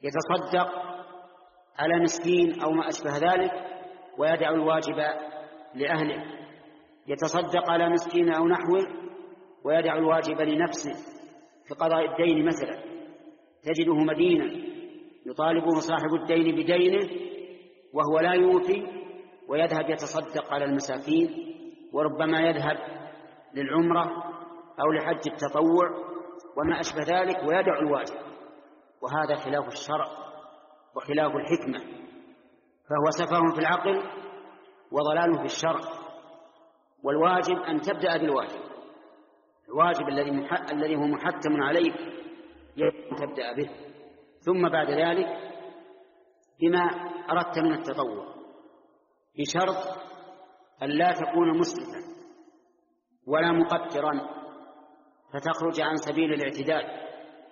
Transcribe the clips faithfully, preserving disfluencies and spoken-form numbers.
يتصدق على مسكين أو ما أشبه ذلك ويدع الواجب لأهله، يتصدق على مسكين أو نحوه ويدع الواجب لنفسه في قضاء الدين مثلا، تجده مدينا يطالبه صاحب الدين بدينه وهو لا يوفي ويذهب يتصدق على المساكين، وربما يذهب للعمرة أو لحج التطوع وما أشبه ذلك ويدع الواجب، وهذا خلاف الشرع وخلاف الحكمة، فهو سفه في العقل وضلال في الشرع. والواجب أن تبدأ بالواجب، الواجب الذي الذي هو محتم عليك يجب أن تبدأ به، ثم بعد ذلك بما أردت من التطوع، بشرط أن لا تكون مسرفا ولا مقترا فتخرج عن سبيل الاعتدال،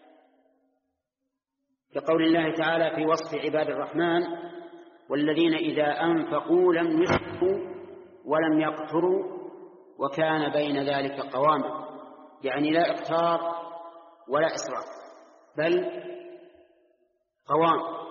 كقول الله تعالى في وصف عباد الرحمن: والذين إذا أنفقوا لم يسرفوا ولم يقتروا وكان بين ذلك قواما، يعني لا إقتار ولا إسراف بل قوام.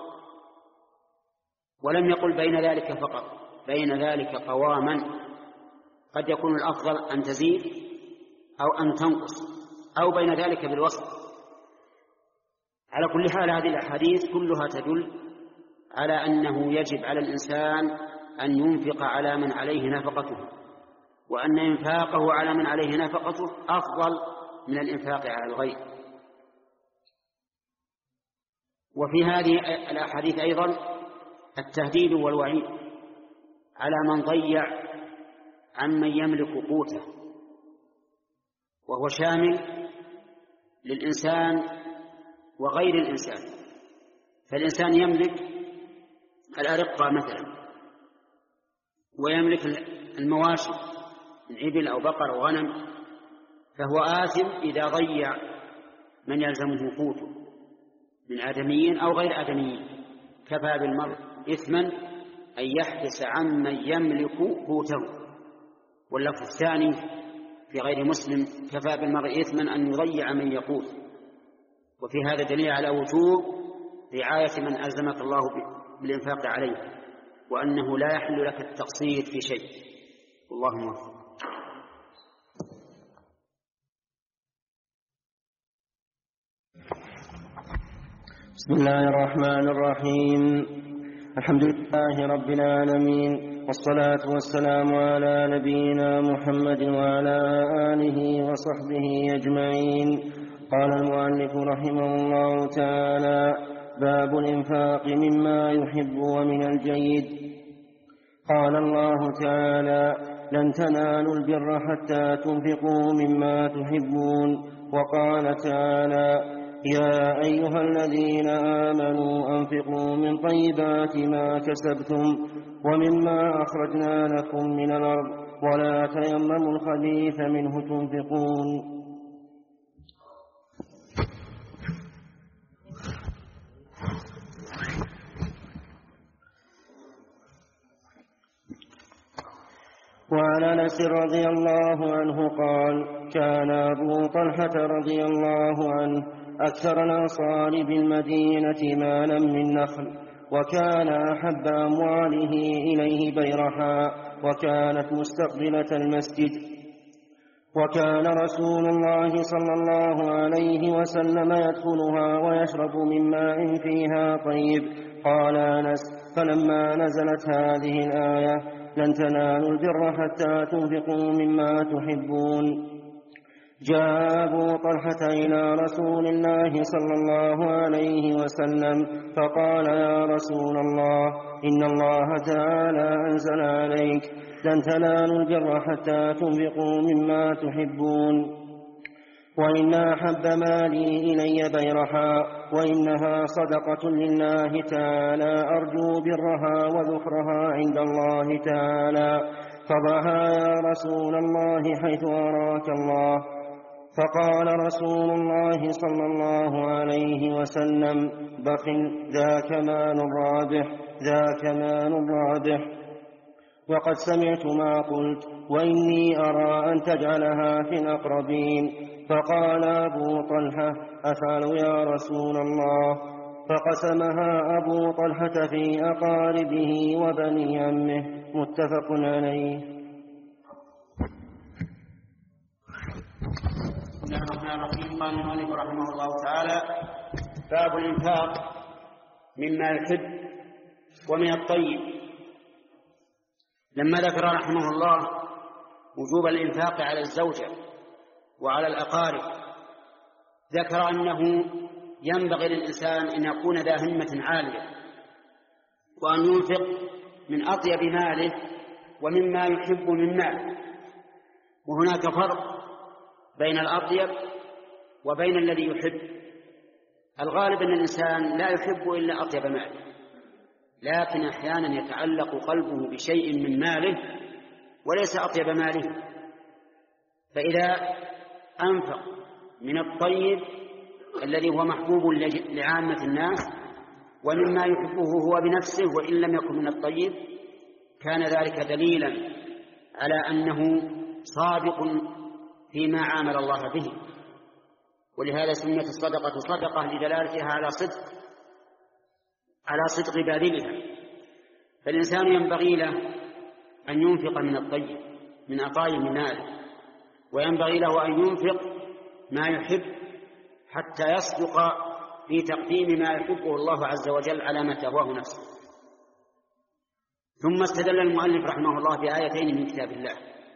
ولم يقل بين ذلك فقط، بين ذلك قواما، قد يكون الأفضل أن تزيد أو أن تنقص أو بين ذلك بالوسط. على كل حال هذه الأحاديث كلها تدل على أنه يجب على الإنسان أن ينفق على من عليه نفقته، وأن إنفاقه على من عليه نفقته أفضل من الإنفاق على الغير. وفي هذه الأحاديث أيضا التهديد والوعيد على من ضيع عمن يملك قوته، وهو شامل للإنسان وغير الإنسان. فالإنسان يملك الأرقة مثلا، ويملك المواشي من إبل أو بقر أو غنم، فهو آثم إذا ضيع من يلزمه قوته من آدميين أو غير آدميين. كفى بالمرء إثما أن يحبس عمن يملك قوته. واللفظ الثاني في غير مسلم: كفى بالمرء إثما أن يضيع من يقوت. وفي هذا دليل على وجوب رعاية من ألزمك الله بالإنفاق عليه، وأنه لا يحل لك التقصير في شيء. والله موفق. بسم الله الرحمن الرحيم. الحمد لله رب العالمين، والصلاة والسلام على نبينا محمد وعلى آله وصحبه أجمعين. قال المؤلف رحمه الله تعالى: باب الإنفاق مما يحب ومن الجيد. قال الله تعالى: لن تنالوا البر حتى تنفقوا مما تحبون. وقال تعالى: يا أيها الذين آمنوا أنفقوا من طيبات ما كسبتم ومما أخرجنا لكم من الأرض ولا تيمموا الخبيث منه تنفقون. وعن أنس رضي الله عنه قال: كان أبو طلحة رضي الله عنه أكثر الأنصار بالمدينة مالا من نخل، وكان أحب أمواله إليه بيرحاء، وكانت مستقبلة المسجد. وكان رسول الله صلى الله عليه وسلم يدخلها ويشرب من ماء فيها طيب. قال أنس: فلما نزلت هذه الآية: لن تنالوا البر حتى تنفقوا مما تحبون، جاء أبو طلحة إلى رسول الله صلى الله عليه وسلم فقال: يا رسول الله، إن الله تعالى أنزل عليك: لن تنالوا البر حتى تنفقوا مما تحبون، وإن أحب مالي إلي بيرحاء، وإنها صدقة لله تعالى، أرجو برها وذكرها عند الله تعالى، فضعها يا رسول الله حيث أراك الله. فقال رسول الله صلى الله عليه وسلم: بخ، ذاك مال رابح، ذاك مال رابح. وقد سمعت ما قلت، وإني أرى أن تجعلها في الأقربين. فقال أبو طلحة: أفعل يا رسول الله؟ فقسمها أبو طلحة في أقاربه وبني عمه. متفق عليه. بسم الله الرحمن الرحيم. قال المؤلف رحمه الله تعالى: باب الإنفاق مما يحب ومن الطيب. لما ذكر رحمه الله وجوب الإنفاق على الزوجة وعلى الأقارب، ذكر أنه ينبغي للإنسان أن يكون ذا همة عالية، وأن ينفق من أطيب ماله ومما يحب من ماله. وهناك فرق بين الأطيب وبين الذي يحب. الغالب أن الإنسان لا يحب إلا أطيب ماله، لكن أحيانا يتعلق قلبه بشيء من ماله وليس أطيب ماله، فإذا أنفق من الطيب الذي هو محبوب لعامة الناس ومما يحبه هو بنفسه وإن لم يكن من الطيب، كان ذلك دليلا على أنه صادق فيما عامل الله به. ولهذا سميت الصدقة صدقة لدلالتها على صدق على صدق باذلها. فالإنسان ينبغي له أن ينفق من الطيب من أطايب ماله، وينبغي له أن ينفق ما يحب حتى يصدق في تقديم ما يحبه الله عز وجل على ما تهواه نفسه. ثم استدل المؤلف رحمه الله بآيتين من كتاب الله،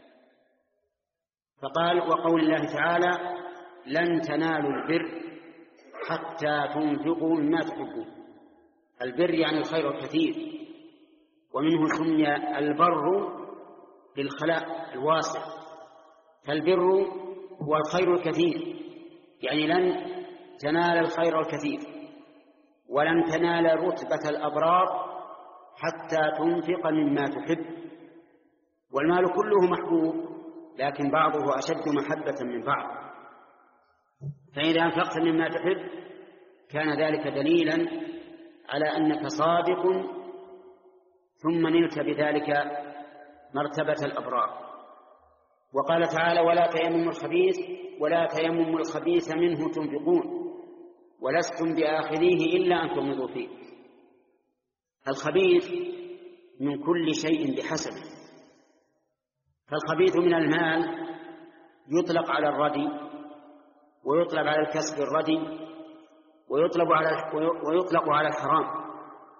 فقال: وقول الله تعالى: لن تنالوا البر حتى تنفقوا مما تحبون. البر يعني الخير الكثير، ومنه سمي البر بالخلاء الواسع. فالبر هو الخير الكثير، يعني لن تنال الخير الكثير ولن تنال رتبة الأبرار حتى تنفق مما تحب. والمال كله محبوب، لكن بعضه أشد محبة من بعض. فإذا أنفقت مما تحب كان ذلك دليلا على أنك صادق، ثم نلت بذلك مرتبة الأبرار. وقال تعالى: ولا تيمموا الخبيث ولا تيمموا الخبيث منه تنفقون ولستم بآخذيه إلا أن تغمضوا فيه. الخبيث من كل شيء بحسبه. فالخبيث من المال يطلق على الردي، ويطلق على الكسب الردي، ويطلق على ويطلق على الحرام.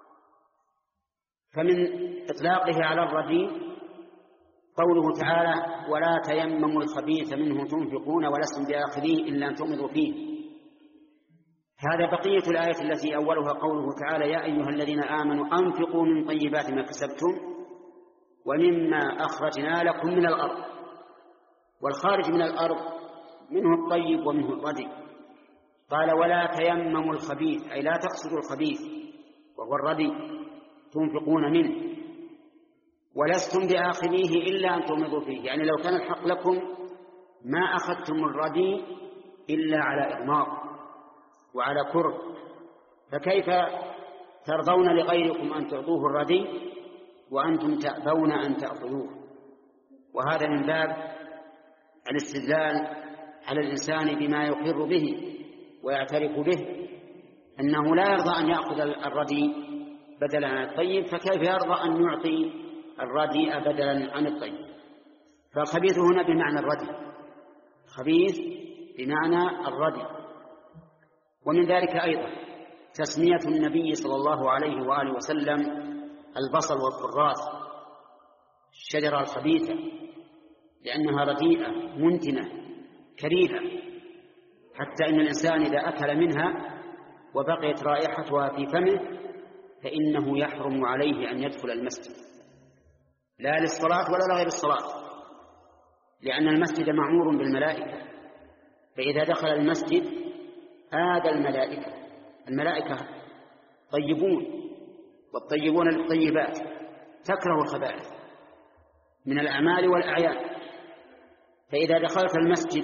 فمن إطلاقه على الردي قوله تعالى: ولا تيمموا الخبيث منه تنفقون ولستم بآخذيه إلا أن تغمضوا فيه. هذا بقية الآية التي أولها قوله تعالى: يا أيها الذين آمنوا أنفقوا من طيبات ما كسبتم ومما أخرجنا لكم من الأرض. والخارج من الأرض منه الطيب ومنه الردي. قال: ولا تيمموا الخبيث، أي لا تقصدوا الخبيث وهو الردي تنفقون منه، ولستم بآخذيه إلا أن تغمضوا فيه، يعني لو كان الحق لكم ما أخذتم الردي إلا على إغماض وعلى كره، فكيف ترضون لغيركم أن تعطوه الردي وأنتم تأبون أن تأخذوه؟ وهذا من باب الاستدلال على الإنسان بما يقر به ويعترف به، أنه لا يرضى أن يأخذ الردي بدلا عن الطيب، فكيف يرضى أن يعطي الردي بدلا عن الطيب؟ فالخبيث هنا بمعنى الردي، خبيث بمعنى الردي. ومن ذلك أيضا تسمية النبي صلى الله عليه وآله وسلم البصل والكراث الشجرة الخبيثة، لأنها رديئة منتنة كريهة، حتى إن الإنسان إذا أكل منها وبقيت رائحتها في فمه فإنه يحرم عليه أن يدخل المسجد، لا للصلاة ولا لغير الصلاة، لأن المسجد معمور بالملائكة، فإذا دخل المسجد آذى الملائكة. الملائكة طيبون، والطيبون للطيبات، تكره الخبائث من الأعمال والأعيان. فإذا دخلت المسجد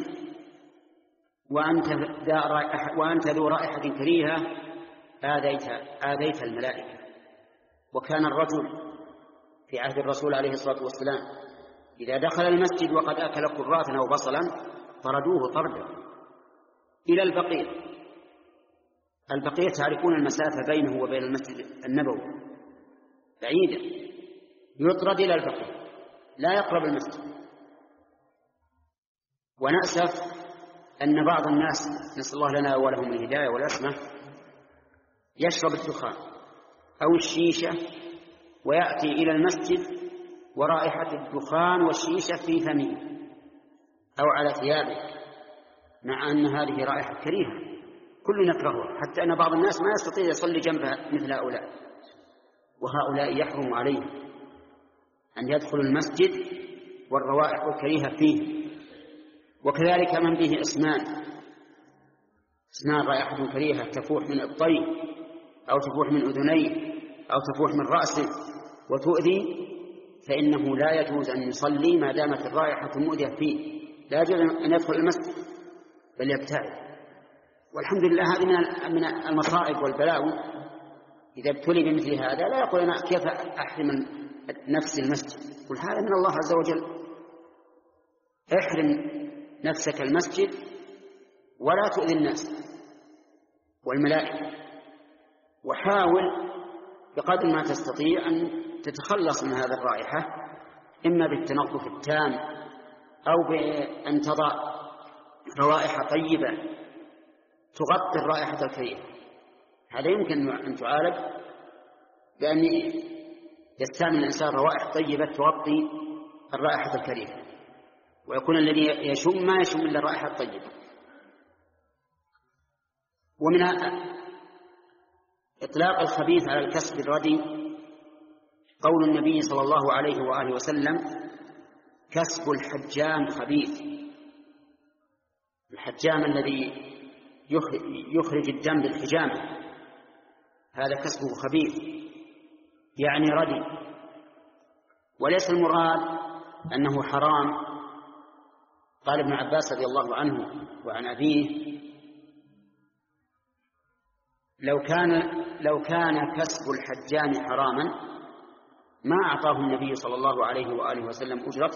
وأنت, وأنت ذو رائحة كريهة آذيت, آذيت الملائكة. وكان الرجل في عهد الرسول عليه الصلاة والسلام إذا دخل المسجد وقد أكل كراثا أو بصلا طردوه طردا إلى البقيع، البقية تعرفون المسافة بينه وبين المسجد النبوي بعيدة، يطرد إلى البقية لا يقرب المسجد. ونأسف أن بعض الناس، نسأل الله لنا ولهم الهداية والعصمة، يشرب الدخان أو الشيشة ويأتي إلى المسجد ورائحة الدخان والشيشة في فمه أو على ثيابه، مع أن هذه رائحة كريهة كل نكرهها، حتى أن بعض الناس ما يستطيع يصلي جنبها مثل هؤلاء، وهؤلاء يحرم عليهم أن يدخلوا المسجد والروائح الكريهة فيه. وكذلك من به أسنان أسنان رائحة كريهة تفوح من الطيب أو تفوح من أذنيه أو تفوح من رأسه وتؤذي، فإنه لا يجوز أن يصلي ما دامت الرائحة مؤذية فيه، لا يجوز أن يدخل المسجد بل يبتعد. والحمد لله هذه من المصائب والبلاوي. إذا ابتلي بمثل هذا لا يقول أنا كيف أحرم نفس المسجد، قل هذا من الله عز وجل. احرم نفسك المسجد ولا تؤذي الناس والملائكة، وحاول بقدر ما تستطيع أن تتخلص من هذه الرائحة، إما بالتنظف التام أو بأن تضع روائح طيبة تغطي الرائحة الكريهة. هذا يمكن أن تعالج بأن يستعمل الإنسان روائح طيبة تغطي الرائحة الكريهة، ويكون الذي يشم ما يشم إلا الرائحة الطيبة. ومن إطلاق الخبيث على الكسب الردي قول النبي صلى الله عليه وآله وسلم: كسب الحجام خبيث. الحجام الذي يخرج الدم بالحجامة هذا كسبه خبيث، يعني ردي. وليس المراد أنه حرام. قال ابن عباس رضي الله عنه وعن أبيه: لو كان لو كان كسب الحجام حراما ما أعطاه النبي صلى الله عليه وآله وسلم أجرته،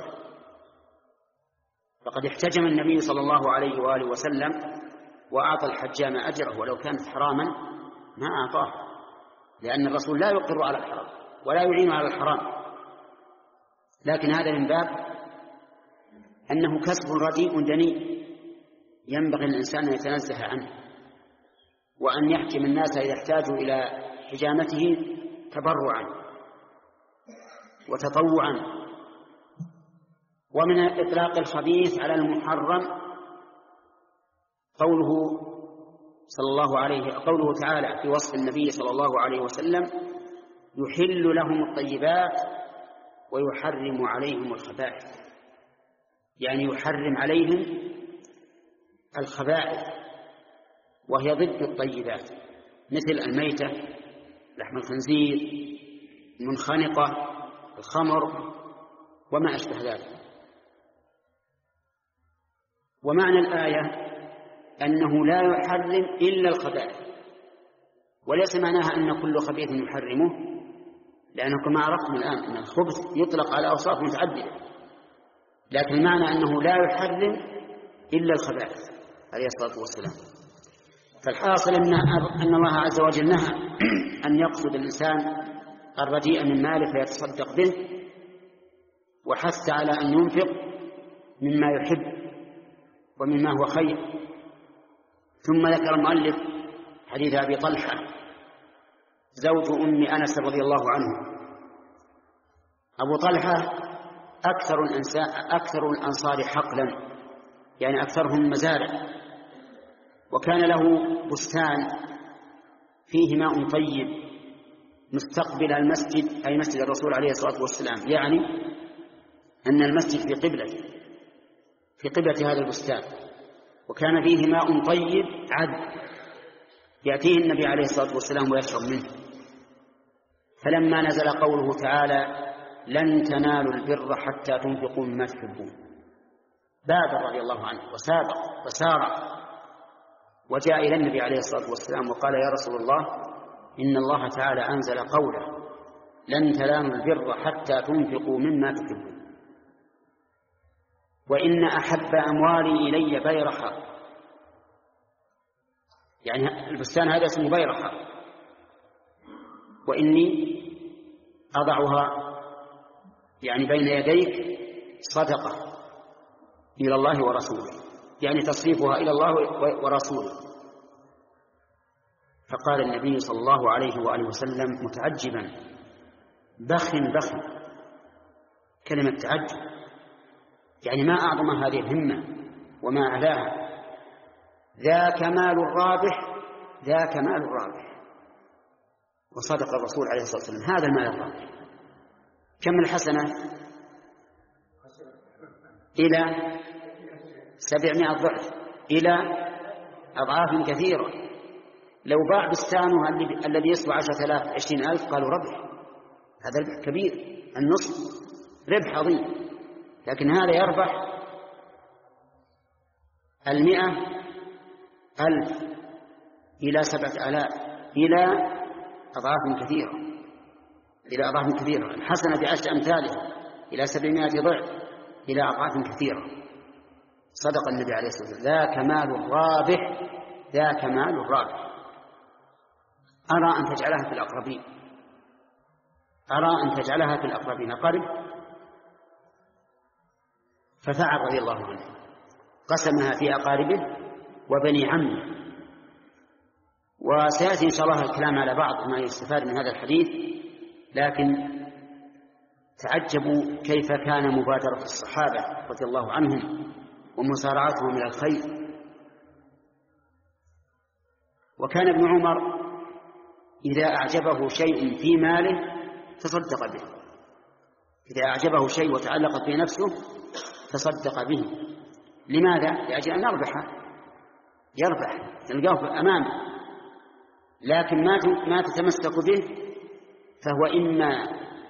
فقد احتجم النبي صلى الله عليه وآله وسلم وأعطى الحجام أجره، ولو كانت حراما ما أعطاه، لأن الرسول لا يقر على الحرام ولا يعين على الحرام. لكن هذا من باب أنه كسب رديء دنيء ينبغي الإنسان أن يتنزه عنه، وأن يحكم الناس إذا احتاجوا إلى حجامته تبرعا وتطوعا. ومن إطلاق الخبيث على المحرم قوله صلى الله عليه قوله تعالى في وصف النبي صلى الله عليه وسلم: يحل لهم الطيبات ويحرم عليهم الخبائث، يعني يحرم عليهم الخبائث وهي ضد الطيبات، مثل الميتة، لحم الخنزير، المنخنقة، الخمر وما أشبه ذلك. ومعنى الآية أنه لا يحرم إلا الخبائث، وليس معناها أن كل خبيث يحرمه، لأنه كما عرفتم الآن أن الخبث يطلق على أوصاف متعددة، لكن المعنى أنه لا يحرم إلا الخبائث عليه الصلاة والسلام. فالحاصل أن أن الله عز وجل نهى أن يقصد الإنسان الرديء من ماله فيتصدق به، وحث على أن ينفق مما يحب ومما هو خير. ثم ذكر المؤلف حديث أبي طلحة زوج أم أنس رضي الله عنه. أبو طلحة أكثر أكثر الأنصار حقلا، يعني أكثرهم مزارع، وكان له بستان فيه ماء طيب مستقبل المسجد، أي مسجد الرسول عليه الصلاة والسلام، يعني أن المسجد في قبلة في قبلة هذا البستان، وكان فيه ماء طيب عذب يأتيه النبي عليه الصلاة والسلام ويشرب منه. فلما نزل قوله تعالى: لن تنالوا البر حتى تنفقوا مما تحبون، بادر رضي الله عنه وسابق وسارع وجاء إلى النبي عليه الصلاة والسلام وقال: يا رسول الله، إن الله تعالى أنزل قوله: لن تنالوا البر حتى تنفقوا مما تحبون، وإن أحب أموالي إلي بيرحة، يعني البستان هذا اسمه بيرخة، وإني أضعها يعني بين يديك صدقة إلى الله ورسوله، يعني تصريفها إلى الله ورسوله. فقال النبي صلى الله عليه وآله وسلم متعجبا: بخ بخ، كلمة تعجب، يعني ما أعظم هذه الهمة وما أعلاها، ذا كمال الرابح، ذا كمال الرابح. وصدق الرسول عليه الصلاة والسلام، هذا المال الرابح. كم الحسنة؟ إلى سبعمائة ضعف، إلى أضعاف كثيرة. لو باع بستانه الذي يسوى عشرة آلاف عشرين ألف قالوا ربح، هذا ربح كبير، النصف ربح عظيم. لكن هذا يربح المئة ألف إلى سبعة آلاف، إلى أضعاف كثيرة، إلى أضعاف كثيرة. الحسنة بعشر أمثالها إلى سبعمائة ضعف، إلى أضعاف كثيرة. صدق النبي عليه الصلاة والسلام: ذا كمال الرابح، ذا كمال الرابح. أرى أن تجعلها في الأقربين، أرى أن تجعلها في الأقربين قرب. ففعل رضي الله عنه، قسمها في أقاربه وبني عمه. وسيأتي إن شاء الله الكلام على بعض ما يستفاد من هذا الحديث، لكن تعجبوا كيف كان مبادرة الصحابة رضي الله عنهم ومسارعتهم إلى الخير. وكان ابن عمر إذا أعجبه شيء في ماله تصدق به، إذا أعجبه شيء وتعلقت به نفسه تصدق به. لماذا؟ لأجل أن يربح، يربح تلقاه أمامه، لكن ما ما تتمسك به فهو إما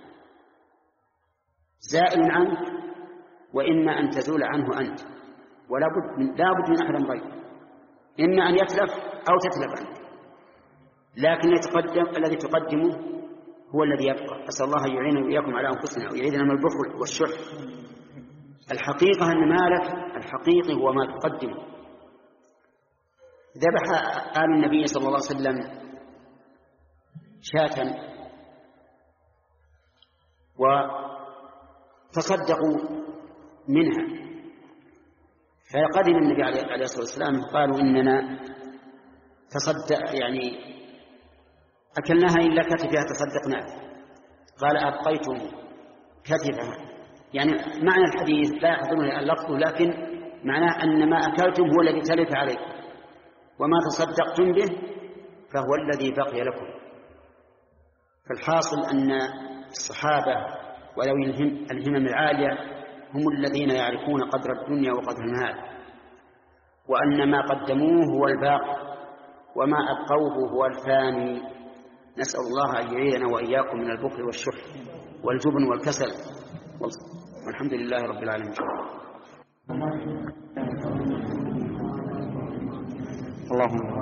زائل عنك وإما أن تزول عنه أنت، ولا بد من لا بد من أحد أمرين، إما أن يتلف أو تتلف عنك. لكن يتقدم الذي تقدمه هو الذي يبقى. أسأل الله أن يعيننا وإياكم على أنفسنا ويعيذنا من البخل والشح. الحقيقة أن مالك الحقيقي هو ما تقدمه. ذبح آل النبي صلى الله عليه وسلم شاة وتصدقوا منها، فقدم النبي عليه الصلاة والسلام قالوا إننا تصدق يعني أكلناها إلا كتفها تصدقنا. قال أبقيتم كتفها، يعني معنى الحديث لا يحضرون اللفظ، لكن معناه أن ما أكلتم هو الذي تلف عليكم، وما تصدقتم به فهو الذي بقي لكم. فالحاصل أن الصحابة وذوي الهمم العالية هم الذين يعرفون قدر الدنيا وقدر المال، وأن ما قدموه هو الباقي وما أبقوه هو الفاني. نسأل الله أن يعيذنا وإياكم من البخل والشح والجبن والكسل، والحمد لله رب العالمين. اللهم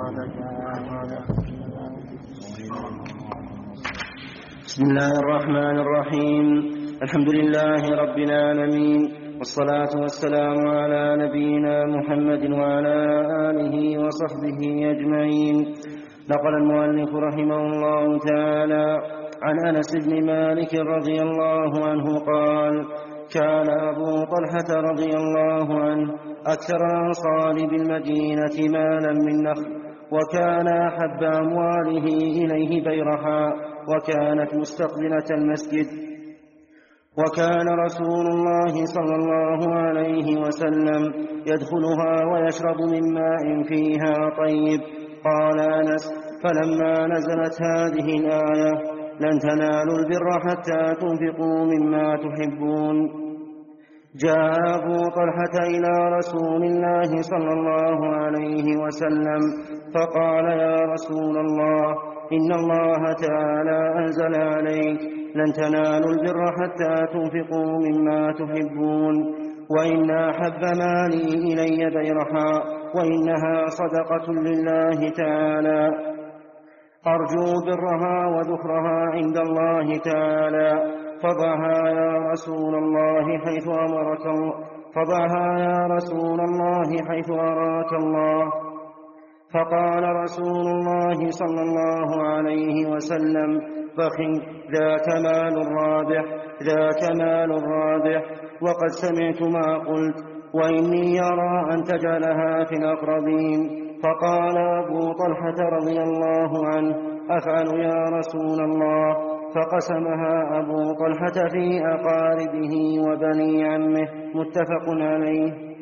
بسم الله الرحمن الرحيم. الحمد لله رب العالمين، والصلاة والسلام على نبينا محمد وعلى آله وصحبه أجمعين. نقل المؤلف رحمه الله تعالى عن أنس بن مالك رضي الله عنه قال: كان أبو طلحة رضي الله عنه أكثر الأنصار بالمدينة مالا من نخل، وكان أحب أمواله إليه بيرحاء، وكانت مستقبلة المسجد. وكان رسول الله صلى الله عليه وسلم يدخلها ويشرب من ماء فيها طيب. قال أنس: فلما نزلت هذه الآية: لن تنالوا البر حتى تنفقوا مما تحبون، جاء أبو طلحة إلى رسول الله صلى الله عليه وسلم فقال: يا رسول الله، إن الله تعالى أنزل عليك: لن تنالوا البر حتى تنفقوا مما تحبون، وإن أحب مالي إلي بيرحاء، وإنها صدقة لله تعالى، أرجو برها وذخرها عند الله تعالى، فضعها يا رسول الله حيث أمرك الله فضعها يا رسول الله حيث أراك الله. فقال رسول الله صلى الله عليه وسلم: بخ، ذاك مال رابح، ذاك مال رابح. وقد سمعت ما قلت، وإني أرى أن تجعلها في الأقربين. فقال أبو طلحة رضي الله عنه: أفعل يا رسول الله؟ فقسمها أبو طلحة في أقاربه وبني عمه. متفق عليه.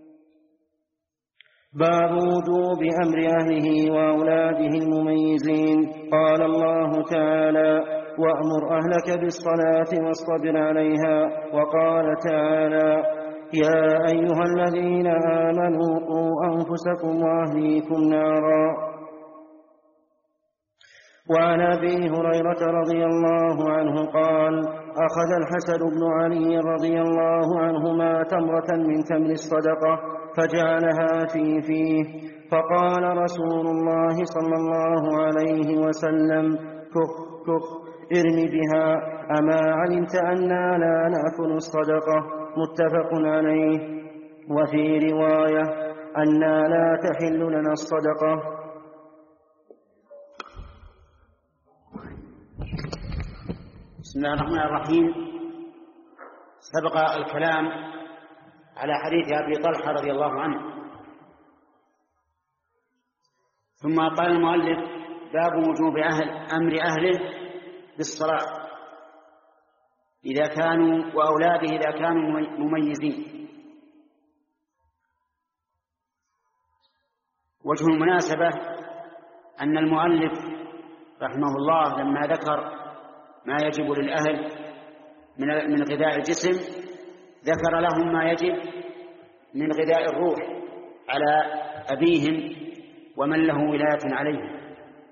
باب وجوب أمر أهله وأولاده المميزين. قال الله تعالى: وأمر أهلك بالصلاة واصطبر عليها. وقال تعالى: يا أيها الذين آمنوا قوا أنفسكم وأهليكم نارا. وعن أبي هريرة رضي الله عنه قال: أخذ الحسن بن علي رضي الله عنهما تمرة من تمر الصدقة فجعلها في فيه، فقال رسول الله صلى الله عليه وسلم: كخ كخ، ارم بها، أما علمت أنا لا نأكل الصدقة. متفق عليه. وفي رواية: أنا لا تحل لنا الصدقة. بسم الله الرحمن الرحيم. سبق الكلام على حديث أبي طلحة رضي الله عنه، ثم قال المؤلف: باب وجوب أهل أمر أهله بالصلاة إذا كانوا وأولاده إذا كانوا مميزين. وجه المناسبة أن المؤلف رحمه الله لما ذكر ما يجب للأهل من غذاء الجسم ذكر لهم ما يجب من غذاء الروح على أبيهم ومن له ولاية عليهم،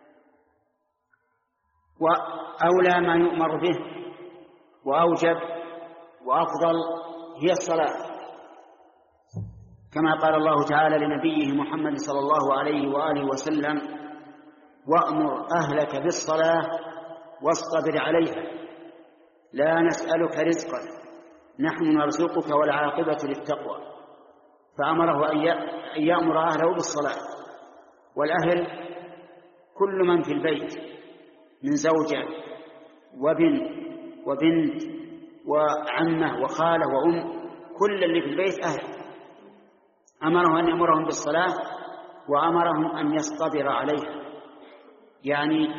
وأولى ما يؤمر به وأوجب وأفضل هي الصلاة، كما قال الله تعالى لنبيه محمد صلى الله عليه وآله وسلم: وأمر أهلك بالصلاة واصطبر عليها لا نسألك رزقا نحن نرزقك والعاقبة للتقوى. فأمره أن يأمر أهله بالصلاة. والأهل كل من في البيت من زوجة وبن وبنت وعمة وخالة وأم، كل اللي في البيت أهل. أمره أن يأمرهم بالصلاة وأمرهم أن يصطبر عليها، يعني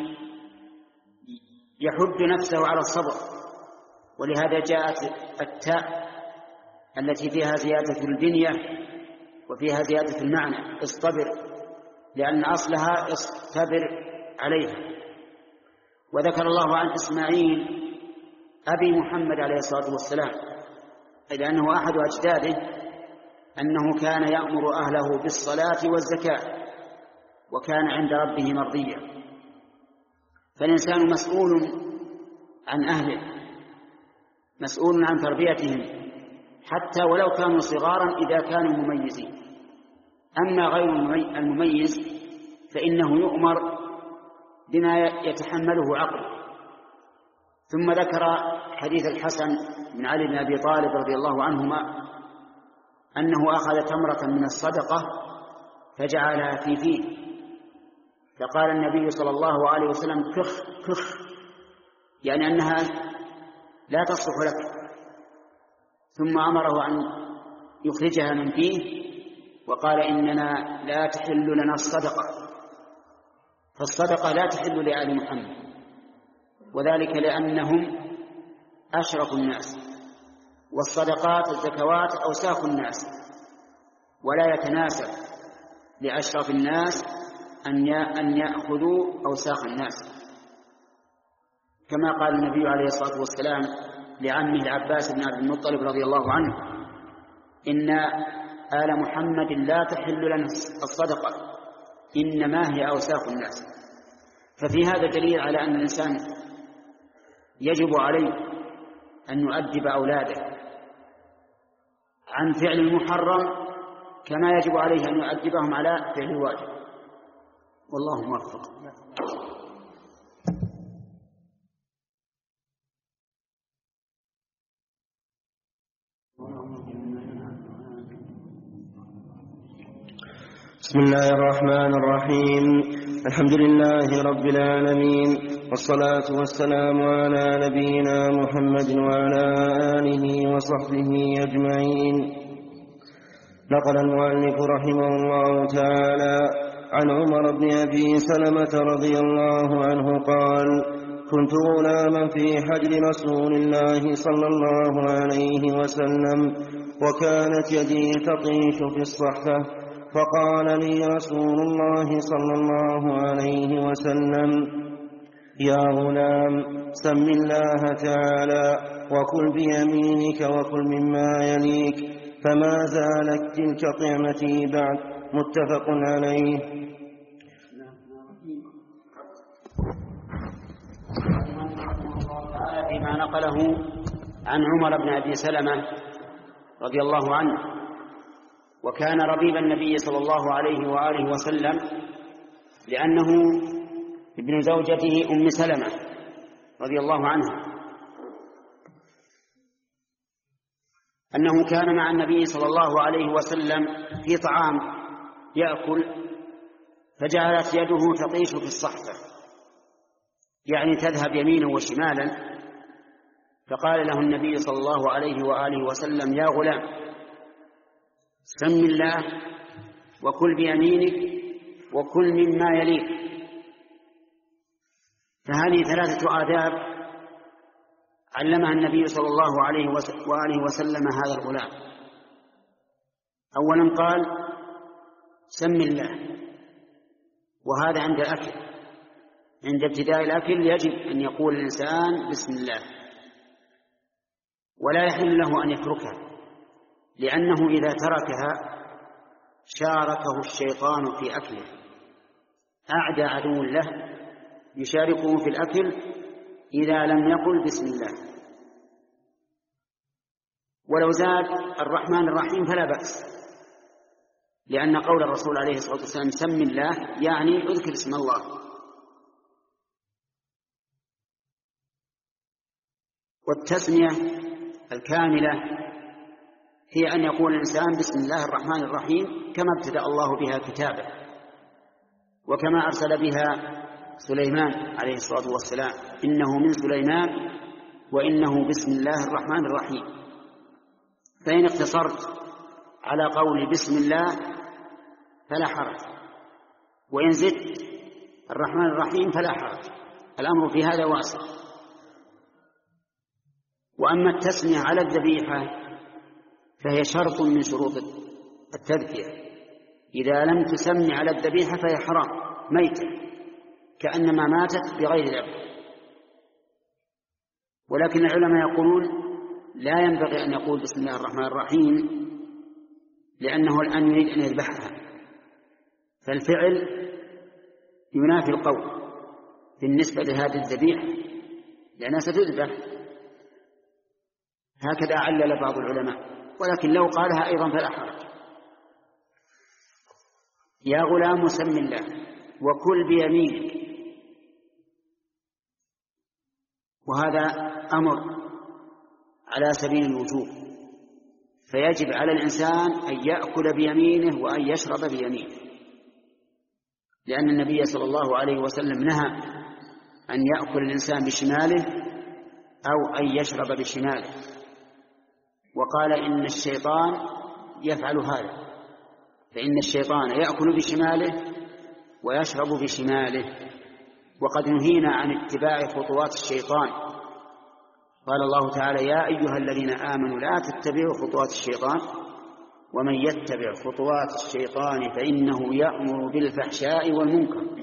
يحد نفسه على الصبر. ولهذا جاءت التاء التي فيها زيادة البنية وفيها زيادة المعنى اصطبر، لأن أصلها اصطبر عليها. وذكر الله عن إسماعيل أبي محمد عليه الصلاة والسلام لأنه أحد أجداده أنه كان يأمر أهله بالصلاة والزكاة وكان عند ربه مرضيا. فالإنسان مسؤول عن أهله، مسؤول عن تربيتهم حتى ولو كانوا صغارا إذا كانوا مميزين. أما غير المميز فإنه يؤمر بما يتحمله عقله. ثم ذكر حديث الحسن بن علي بن أبي طالب رضي الله عنهما أنه أخذ تمرة من الصدقة فجعلها في فيه، فقال النبي صلى الله عليه وسلم: كخ كخ، يعني أنها لا تصلح لك. ثم أمره أن يخرجها من فيه وقال: إننا لا تحل لنا الصدقة. فالصدقة لا تحل لآل محمد، وذلك لأنهم أشرف الناس، والصدقات الزكوات أوساخ الناس، ولا يتناسب لأشرف الناس أن يأخذوا أوساخ الناس، كما قال النبي عليه الصلاة والسلام لعمه العباس بن عبد المطلب رضي الله عنه: إن آل محمد لا تحل لنا الصدقة إنما هي أوساخ الناس. ففي هذا دليل على أن الإنسان يجب عليه أن يؤدب أولاده عن فعل المحرم كما يجب عليه أن يؤدبهم على فعل الواجب. والله موفق. بسم الله الرحمن الرحيم. الحمد لله رب العالمين، والصلاة والسلام على نبينا محمد وعلى آله وصحبه أجمعين. نقل المؤلف رحمه الله تعالى عن عمر بن أبي سلمة رضي الله عنه قال: كنت غلاما في حجر رسول الله صلى الله عليه وسلم، وكانت يدي تطيش في الصحفة، فقال لي رسول الله صلى الله عليه وسلم: يا غلام، سم الله تعالى وكل بيمينك وكل مما يليك، فما زالت تلك طعمتي بعد. متفق عليه. فيما نقله عن عمر بن أبي سلمة رضي الله عنه، وكان ربيب النبي صلى الله عليه وآله وسلم، لأنه ابن زوجته أم سلمة رضي الله عنها، أنه كان مع النبي صلى الله عليه وسلم في طعام يأكل، فجعلت يده تطيش في الصحفة، يعني تذهب يمينا وشمالا، فقال له النبي صلى الله عليه وآله وسلم: يا غلام، سم الله وكل بيمينك وكل مما يليك. فهذه ثلاثة آداب علمها النبي صلى الله عليه وآله وسلم هذا الغلام. أولا قال: سم الله، وهذا عند الأكل، عند ابتداء الأكل يجب أن يقول الإنسان بسم الله، ولا يحل له أن يتركها، لأنه إذا تركها شاركه الشيطان في أكله، أعدى عدو له يشاركه في الأكل إذا لم يقل بسم الله. ولو زاد الرحمن الرحيم فلا بأس، لأن قول الرسول عليه الصلاة والسلام سم الله يعني اذكر اسم الله. والتسمية الكاملة هي أن يقول الإنسان بسم الله الرحمن الرحيم كما ابتدأ الله بها كتابه، وكما أرسل بها سليمان عليه الصلاة والسلام: إنه من سليمان وإنه بسم الله الرحمن الرحيم. فإن اقتصرت على قول بسم الله فلا حرج، وإن زدت الرحمن الرحيم فلا حرج، الأمر في هذا واسع. وأما التسمية على الذبيحة فهي شرط من شروط التذكية، إذا لم تسمي على الذبيحة فهي حرام ميتة، كأنما ماتت بغير ذبح. ولكن العلماء يقولون لا ينبغي أن يقول بسم الله الرحمن الرحيم، لأنه الآن يريد أن يذبحها، فالفعل ينافي القول بالنسبة لهذه الذبيحة لأنها ستذبح. هكذا علل بعض العلماء، ولكن لو قالها أيضا فلا حرج. يا غلام، سم الله وكل بيمينك، وهذا أمر على سبيل الوجوب، فيجب على الإنسان أن يأكل بيمينه وأن يشرب بيمينه، لأن النبي صلى الله عليه وسلم نهى أن يأكل الإنسان بشماله أو أن يشرب بشماله، وقال إن الشيطان يفعل هذا، فإن الشيطان يأكل بشماله ويشرب بشماله، وقد نهينا عن اتباع خطوات الشيطان. قال الله تعالى: يا أيها الذين آمنوا لا تتبعوا خطوات الشيطان ومن يتبع خطوات الشيطان فإنه يأمر بالفحشاء والمنكر.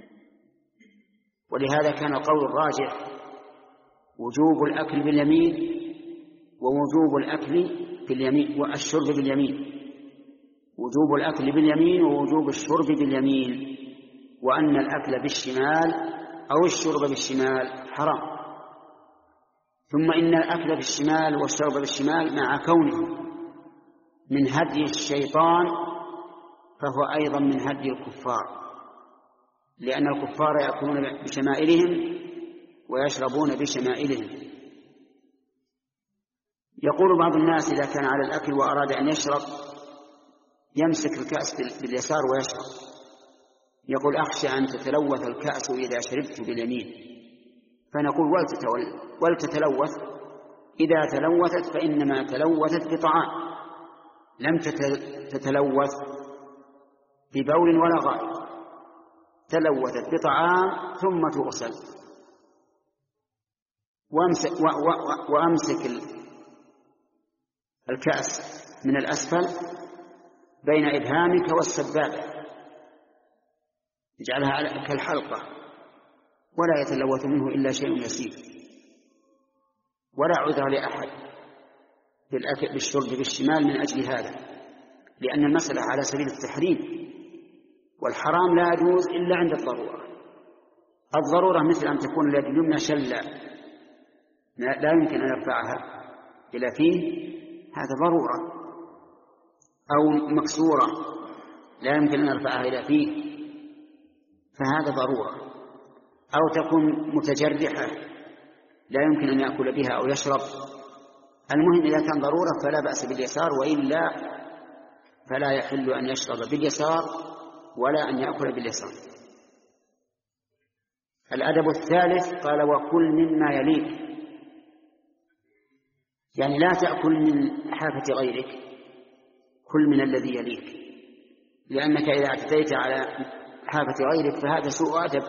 ولهذا كان القول الراجح وجوب الأكل باليمين ووجوب الأكل باليمين والشرب باليمين، وجوب الأكل باليمين ووجوب الشرب باليمين، وأن الأكل بالشمال أو الشرب بالشمال حرام. ثم إن الأكل بالشمال والشرب بالشمال مع كونه من هدي الشيطان فهو أيضا من هدي الكفار، لأن الكفار يأكلون بشمائلهم ويشربون بشمائلهم. يقول بعض الناس إذا كان على الأكل وأراد أن يشرب يمسك الكأس باليسار ويشرب، يقول أخشى أن تتلوث الكأس إذا شربت باليمين، فنقول ولتتلوث، إذا تلوثت فإنما تلوثت بطعام، لم تتلوث ببول ولا غائط، تلوثت بطعام ثم تغسل. وأمسك, وأمسك الكأس من الأسفل بين إبهامك والسبابة، اجعلها كالحلقة ولا يتلوث منه إلا شيء يسير، ولا عذر لأحد بالأكل بالشرب بالشمال من أجل هذا، لأن المسألة على سبيل التحريم، والحرام لا يجوز إلا عند الضرورة. الضرورة مثل أن تكون اليد اليمنى شلة لا يمكن أن يرفعها إلى فيه، هذا ضرورة، أو مكسورة لا يمكن أن يرفعها إلى فيه، فهذا ضرورة. أو تكون متجرحة لا يمكن أن يأكل بها أو يشرب. المهم إذا كان ضرورة فلا بأس باليسار، وإلا فلا يحل أن يشرب باليسار ولا أن يأكل باليسار. الأدب الثالث قال وكل مما يليك، يعني لا تأكل من حافة غيرك، كل من الذي يليك، لأنك إذا اعتديت على حافة غيرك فهذا سوء أدب،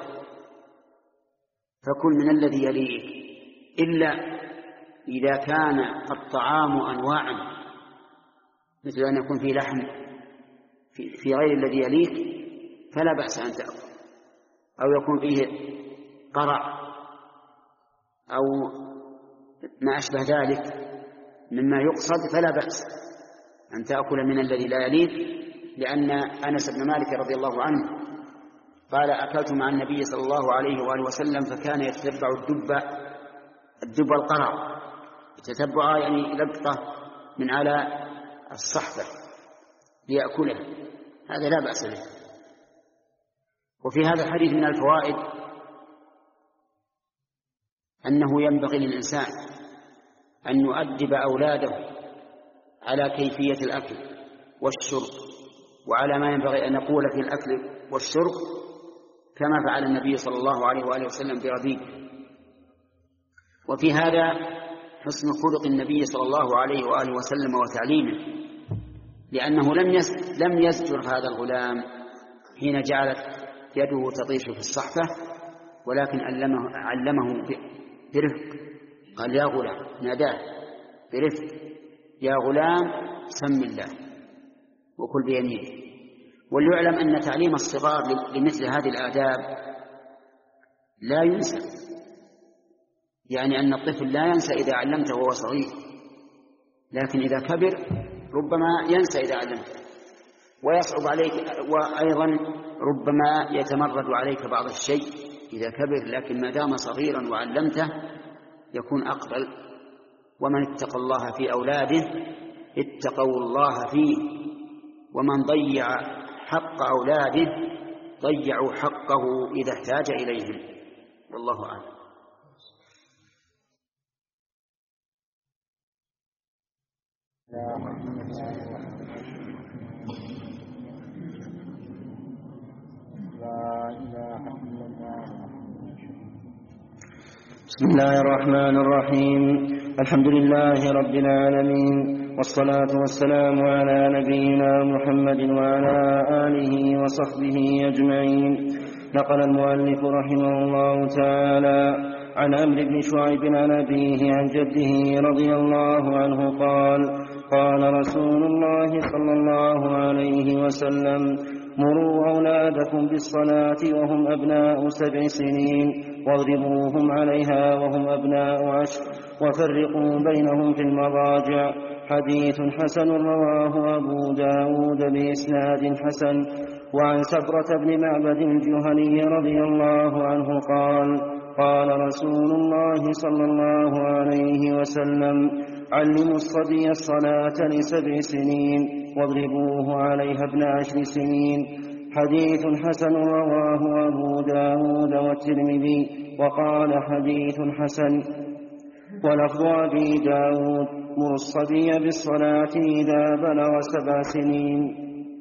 فكل من الذي يليك، إلا إذا كان الطعام أنواعا، مثل أن يكون فيه لحم في غير الذي يليك فلا بأس أن تأكل، أو يكون فيه قرع أو ما أشبه ذلك مما يقصد فلا بأس أن تأكل من الذي لا يليك، لأن أنس بن مالك رضي الله عنه قال أكلت مع النبي صلى الله عليه وآله وسلم فكان يتتبع الدب الدب القرع، يتتبع يعني لقطة من على الصحفة ليأكله، هذا لا بأس به. وفي هذا الحديث من الفوائد أنه ينبغي للإنسان أن يؤدب أولاده على كيفية الأكل والشرب، وعلى ما ينبغي أن نقول في الأكل والشرب، كما فعل النبي صلى الله عليه وآله وسلم بربيبه. وفي هذا حسن خلق النبي صلى الله عليه وآله وسلم وتعليمه، لأنه لم لم يزجر هذا الغلام حين جعلت يده تطيش في الصحفة، ولكن علمه, علمه برفق، قال يا غلام، ناداه برفق يا غلام سم الله وكل بيمينه. وليعلم أن تعليم الصغار لمثل هذه الآداب لا ينسى، يعني أن الطفل لا ينسى إذا علمته وهو صغير، لكن إذا كبر ربما ينسى إذا علمته ويصعب عليك، وأيضا ربما يتمرد عليك بعض الشيء إذا كبر، لكن ما دام صغيرا وعلمته يكون أقبل. ومن اتقى الله في أولاده اتقوا الله فيه، ومن ضيع حق أولاده ضيعوا حقه إذا احتاج إليهم، والله أعلم. بسم الله الرحمن الرحيم، الحمد لله رب العالمين، والصلاة والسلام على نبينا محمد وعلى آله وصحبه أجمعين. نقل المؤلف رحمه الله تعالى عن عمرو بن شعيب عن أبيه عن جده رضي الله عنه قال قال رسول الله صلى الله عليه وسلم مروا أولادكم بالصلاة وهم أبناء سبع سنين واضربوهم عليها وهم أبناء عشر وفرقوا بينهم في المضاجع. حديث حسن رواه أبو داود بإسناد حسن. وعن سبرة بن معبد الجهني رضي الله عنه قال قال رسول الله صلى الله عليه وسلم علموا الصبي الصلاة لسبع سنين واضربوه عليها ابن عشر سنين. حديث حسن رواه أبو داود والترمذي وقال حديث حسن. ولفظ أبي داود مر الصبي بالصلاة إذا بلغ سبع سنين.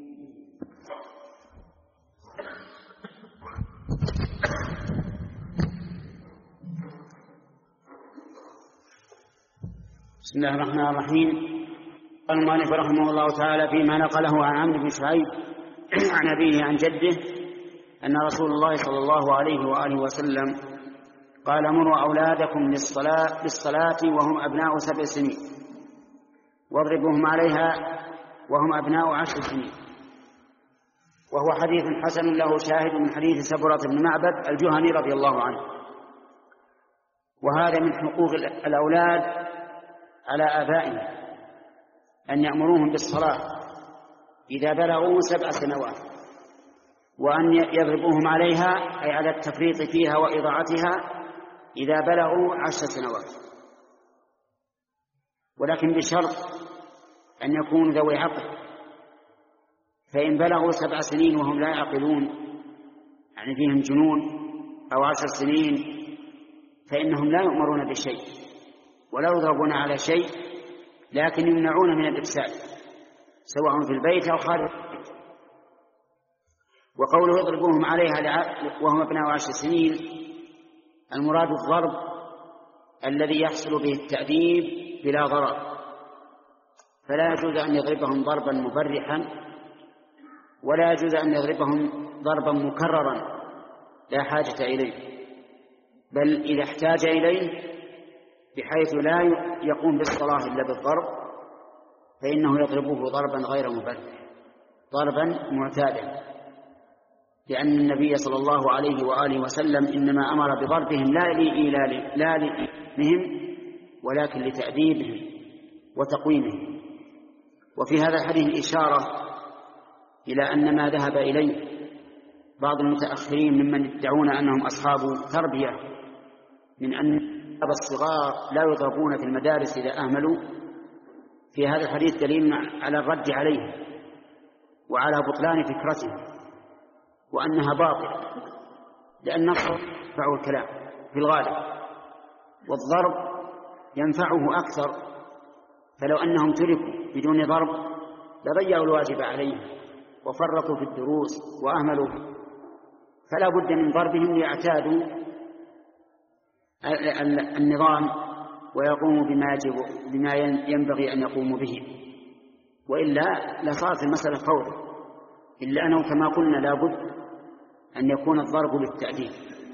بسم الله الرحمن الرحيم. قال المؤلف رحمه الله تعالى فيما نقله عن عمرو بن شعيب عن أبيه عن جده أن رسول الله صلى الله عليه وآله وسلم قال: مروا أولادكم للصلاة, للصلاة وهم أبناء سبع سنين واضربوهم عليها وهم أبناء عشر سنين. وهو حديث حسن له شاهد من حديث سبرة بن معبد الجهني رضي الله عنه. وهذا من حقوق الأولاد على آبائهم أن يأمروهم بالصلاة إذا بلغوا سبع سنوات، وأن يضربوهم عليها أي على التفريط فيها وإضاعتها إذا بلغوا عشر سنوات، ولكن بشرط أن يكونوا ذوي عقل. فإن بلغوا سبع سنين وهم لا يعقلون، يعني فيهم جنون، أو عشر سنين، فإنهم لا يؤمرون بشيء ولا يضربون على شيء، لكن يمنعون من الإفساد سواء في البيت أو خارج البيت. وقوله يضربوهم عليها وهم ابناء عشر سنين، المراد الضرب الذي يحصل به التأديب بلا ضرر، فلا يجوز أن يضربهم ضربا مبرحا، ولا يجوز أن يضربهم ضربا مكررا لا حاجة إليه، بل إذا احتاج إليه بحيث لا يقوم بالصلاة إلا بالضرب فإنه يضربه ضربا غير مبرح، ضربا معتادا، لأن النبي صلى الله عليه وآله وسلم إنما أمر بضربهم لا لإيلامهم ولكن لتأديبهم وتقويمهم. وفي هذا الحديث إشارة إلى أن ما ذهب إليه بعض المتأخرين ممن يدعون أنهم أصحاب تربية من أن الصغار لا يضربون في المدارس إذا أهملوا، في هذا الحديث دليل على الرد عليه وعلى بطلان فكرته وأنها باطلة، لأن النصر ينفع الكلام في الغالب، والضرب ينفعه أكثر. فلو أنهم تركوا بدون ضرب لضيعوا الواجب عليهم وفرطوا في الدروس وأهملوا، فلا بد من ضربهم ليعتادوا النظام ويقوموا بما يجب بما ينبغي أن يقوموا به، وإلا لصارت المسألة فوضى. إلا أنه كما قلنا لا بد أن يكون الضرب للتأديب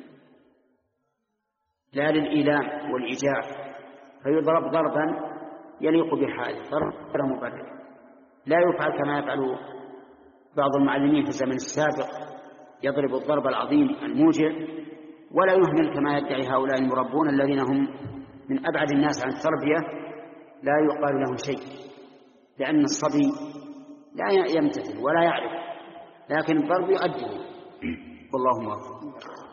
لا للإيلام والإيجاع، فيضرب ضربا يليق بحاله، ضرب غير مبرر، لا يفعل كما يفعل بعض المعلمين في الزمن السابق، يضرب الضرب العظيم الموجع، ولا يهمل كما يدعي هؤلاء المربون الذين هم من أبعد الناس عن التربية، لا يقال لهم شيء، لأن الصبي لا يمتثل ولا يعرف، لكن الضرب يؤدي. والله موفق.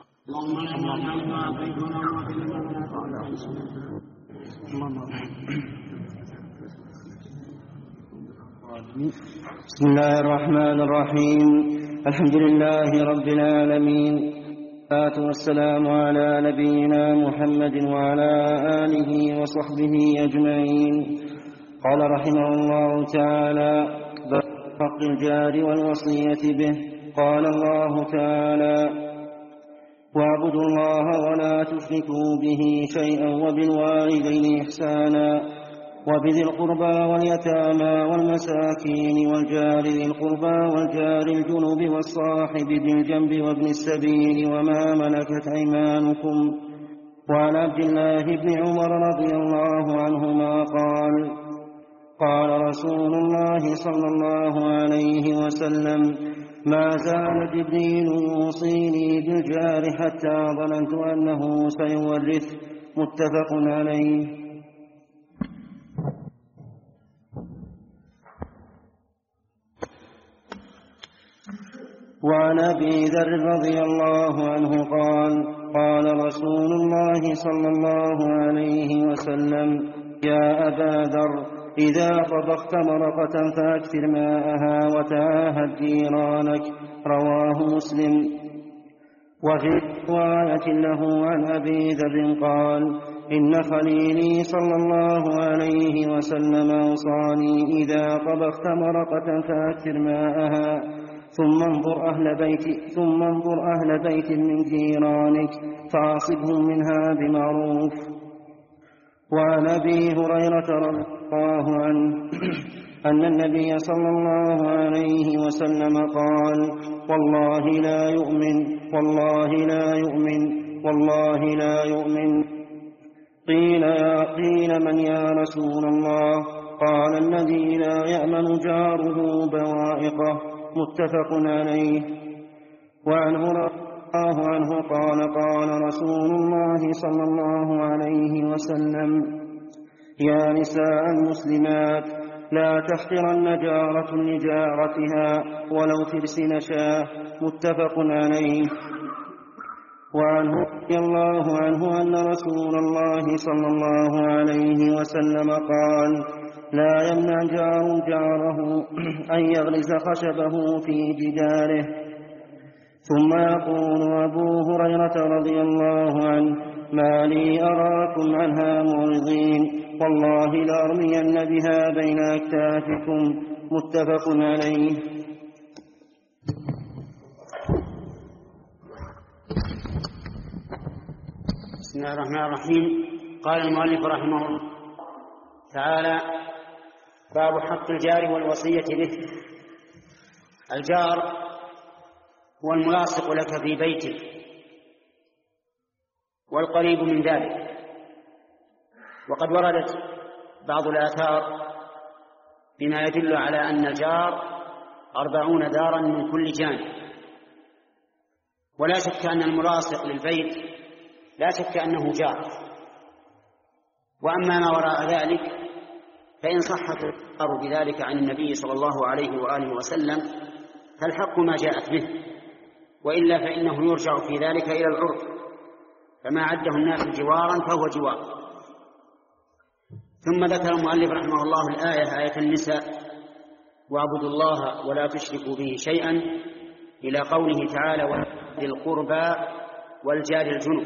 بسم الله الرحمن الرحيم. الحمد لله رب العالمين، والصلاة والسلام على نبينا محمد وعلى آله وصحبه أجمعين. قال رحمه الله تعالى: باب حق الجار والوصية به. قال الله تعالى: واعبدوا الله ولا تشركوا به شيئا وبالوالدين إحسانا وبذي القربى واليتامى والمساكين والجار ذي القربى والجار الجنب والصاحب بالجنب وابن السبيل وما ملكت أيمانكم. وعن عبد الله بن عمر رضي الله عنهما قال: قال رسول الله صلى الله عليه وسلم: ما زال جبريل يوصيني بالجار حتى ظننت أنه سيورث. متفق عليه. وعن أبي ذر رضي الله عنه قال: قال رسول الله صلى الله عليه وسلم: يا أبا ذر، إذا طبخت مرقة فأكثر ماءها وتعاهد جيرانك. رواه مسلم. وفي رواية له عن أبي ذر قال: إن خليلي صلى الله عليه وسلم أوصاني إذا طبخت مرقة فأكثر ماءها ثم انظر أهل بيت ثم انظر أهل بيت من جيرانك فأصبهم منها بمعروف. وعن أبي هريرة رضي الله عنه أن النبي صلى الله عليه وسلم قال: والله لا يؤمن والله لا يؤمن والله لا يؤمن. قيل يا قيل من يا رسول الله؟ قال: الذي لا يأمن جاره بوائقه. متفق عليه. وعنه رضي الله عنه قال: قال رسول الله صلى الله عليه وسلم: يا نساء المسلمات لا تحقرن جارة لجارتها ولو ترسل شاه. متفق عليه. وعنه رضي الله عنه أن رسول الله صلى الله عليه وسلم قال: لا يمنع جار جاره أن يغرز خشبه في جداره. ثم يقول أبو هريرة رضي الله عنه: ما لي أراكم عنها معرضين، والله لأرمين بها بين أكتافكم. متفق عليه. بسم الله الرحمن الرحيم. قال المؤلف رحمه الله تعالى: باب حق الجار والوصية به. الجار هو الملاصق لك في بيتك، والقريب من ذلك. وقد وردت بعض الآثار بما يدل على أن الجار أربعون دارا من كل جانب. ولا شك أن الملاصق للبيت لا شك أنه جار. وأما ما وراء ذلك فإن صحت الأخبار بذلك عن النبي صلى الله عليه وآله وسلم فالحق ما جاءت به، وإلا فإنه يرجع في ذلك إلى العرف، فما عده الناس جوارا فهو جوار. ثم ذكر المؤلف رحمه الله الآية آية النساء: واعبدوا الله ولا تشركوا به شيئا، إلى قوله تعالى: وذي القربى والجار الجنب.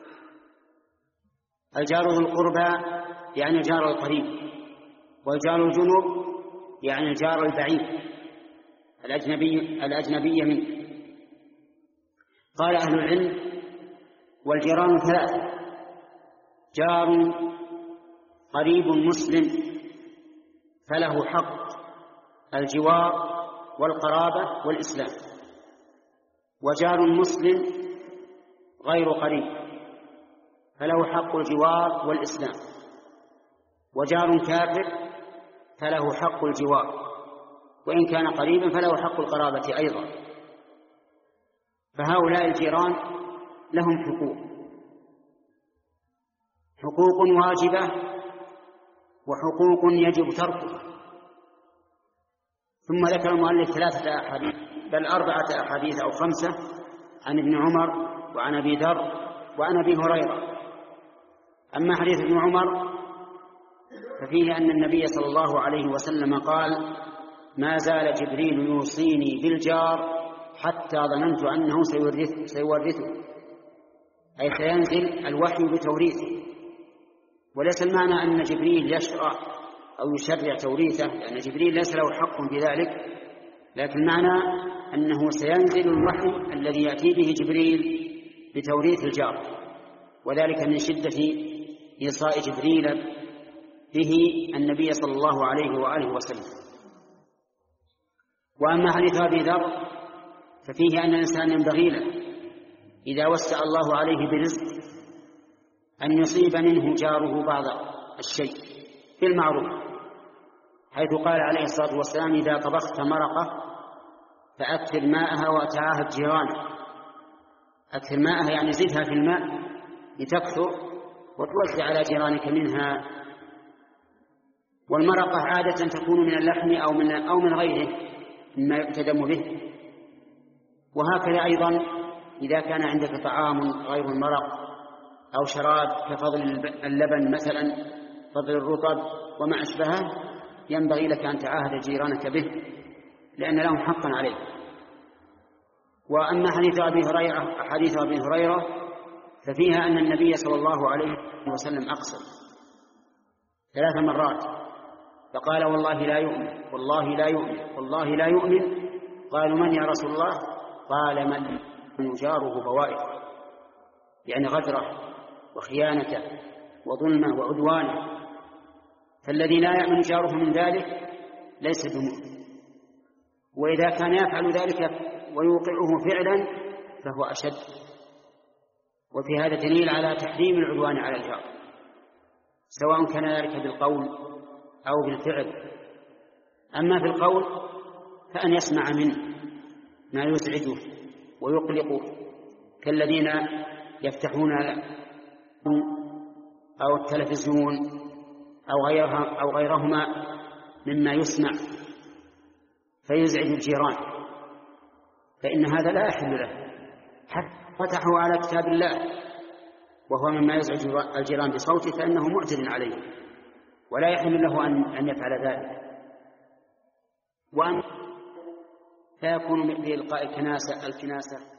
الجار ذو القربى يعني الجار القريب، والجار الجنب يعني الجار البعيد الأجنبي الأجنبي منه. قال أهل العلم: والجيران ثلاثة: جار قريب مسلم فله حق الجوار والقرابة والإسلام، وجار مسلم غير قريب فله حق الجوار والإسلام، وجار كافر فله حق الجوار، وإن كان قريبا فله حق القرابة أيضا. فهؤلاء الجيران لهم حقوق حقوق واجبة وحقوق يجب تركها. ثم ذكر المؤلف ثلاثة أحاديث، بل أربعة أحاديث أو خمسة، عن ابن عمر وعن أبي ذر وعن أبي هريرة. أما حديث ابن عمر ففيه أن النبي صلى الله عليه وسلم قال: ما زال جبريل يوصيني بالجار حتى ظننت أنه سيورثه, سيورثه أي سينزل الوحي بتوريثه. وليس المعنى أن جبريل يشرع أو يشرع توريثه، لأن جبريل ليس له حق في ذلك، لكن معنى أنه سينزل الوحي الذي يأتي به جبريل بتوريث الجار، وذلك من شدة إيصاء جبريل به النبي صلى الله عليه وآله وسلم. وأما حديث أبي ذر ففيه أن الإنسان ينبغي له إذا وسع الله عليه برزق أن يصيب منه جاره بعض الشيء بالمعروف، حيث قال عليه الصلاة والسلام: إذا طبخت مرقة فأكثر ماءها وتعاهد جيرانك. أكثر ماءها يعني زدها في الماء لتكثر وتوزع على جيرانك منها. والمرقة عادة تكون من اللحم أو من, أو من غيره مما يقتدم به. وهكذا أيضا إذا كان عندك طعام غير المرق أو شراب كفضل اللبن مثلا، فضل الرطب وما أشبهه، ينبغي لك أن تعاهد جيرانك به لأن لهم حقا عليك. وأما حديث أبي هريرة حديث أبي هريرة ففيها أن النبي صلى الله عليه وسلم أقسم ثلاث مرات فقال: والله لا يؤمن والله لا يؤمن والله لا يؤمن. قالوا: من يا رسول الله؟ قال: من يجاره بوائق، يعني غدره وخيانته وظلمه وعدوانه، فالذي لا يأمن جاره من ذلك ليس بمؤمن، وإذا كان يفعل ذلك ويوقعه فعلا فهو أشد. وفي هذا دليل على تحريم العدوان على الجار، سواء كان ذلك بالقول أو بالفعل. أما في القول فأن يسمع منه ما يزعجه ويقلقه، كالذين يفتحون أو التلفزيون أو غيرها أو غيرهما مما يسمع فيزعج الجيران، فإن هذا لا يحل له، حتى فتحوا على كتاب الله وهو مما يزعج الجيران بصوته فإنه معتد عليه ولا يحل له أن يفعل ذلك. وأن فيكون بإلقاء الكناسة الكناسة